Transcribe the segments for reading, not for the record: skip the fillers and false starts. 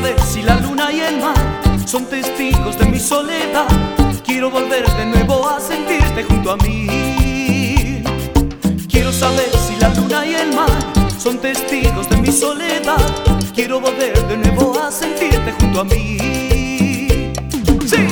saber si la luna y el mar son testigos de mi soledad. Quiero volver de nuevo a sentirte junto a mí. Quiero saber si la luna y el mar son testigos de mi soledad. Quiero volver de nuevo a sentirte junto a mí. ¡Sí!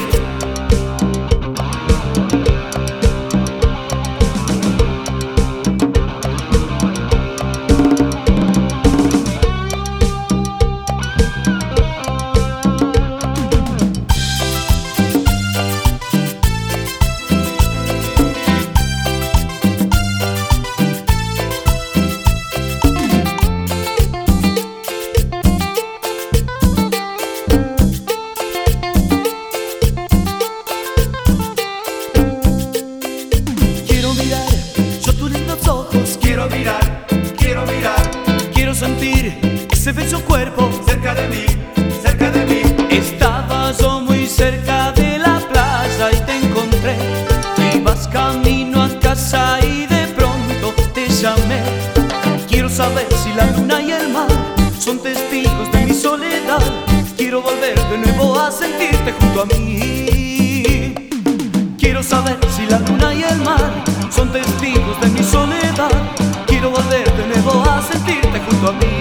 Quiero sentir ese bello cuerpo cerca de mí, cerca de mí. Estaba yo muy cerca de la playa y te encontré. Ibas camino a casa y de pronto te llamé. Quiero saber si la luna y el mar son testigos de mi soledad. Quiero volver de nuevo a sentirte junto a mí. Quiero saber si la luna y el mar son testigos de mi soledad. Quiero volver de nuevo a sentirte junto a mí.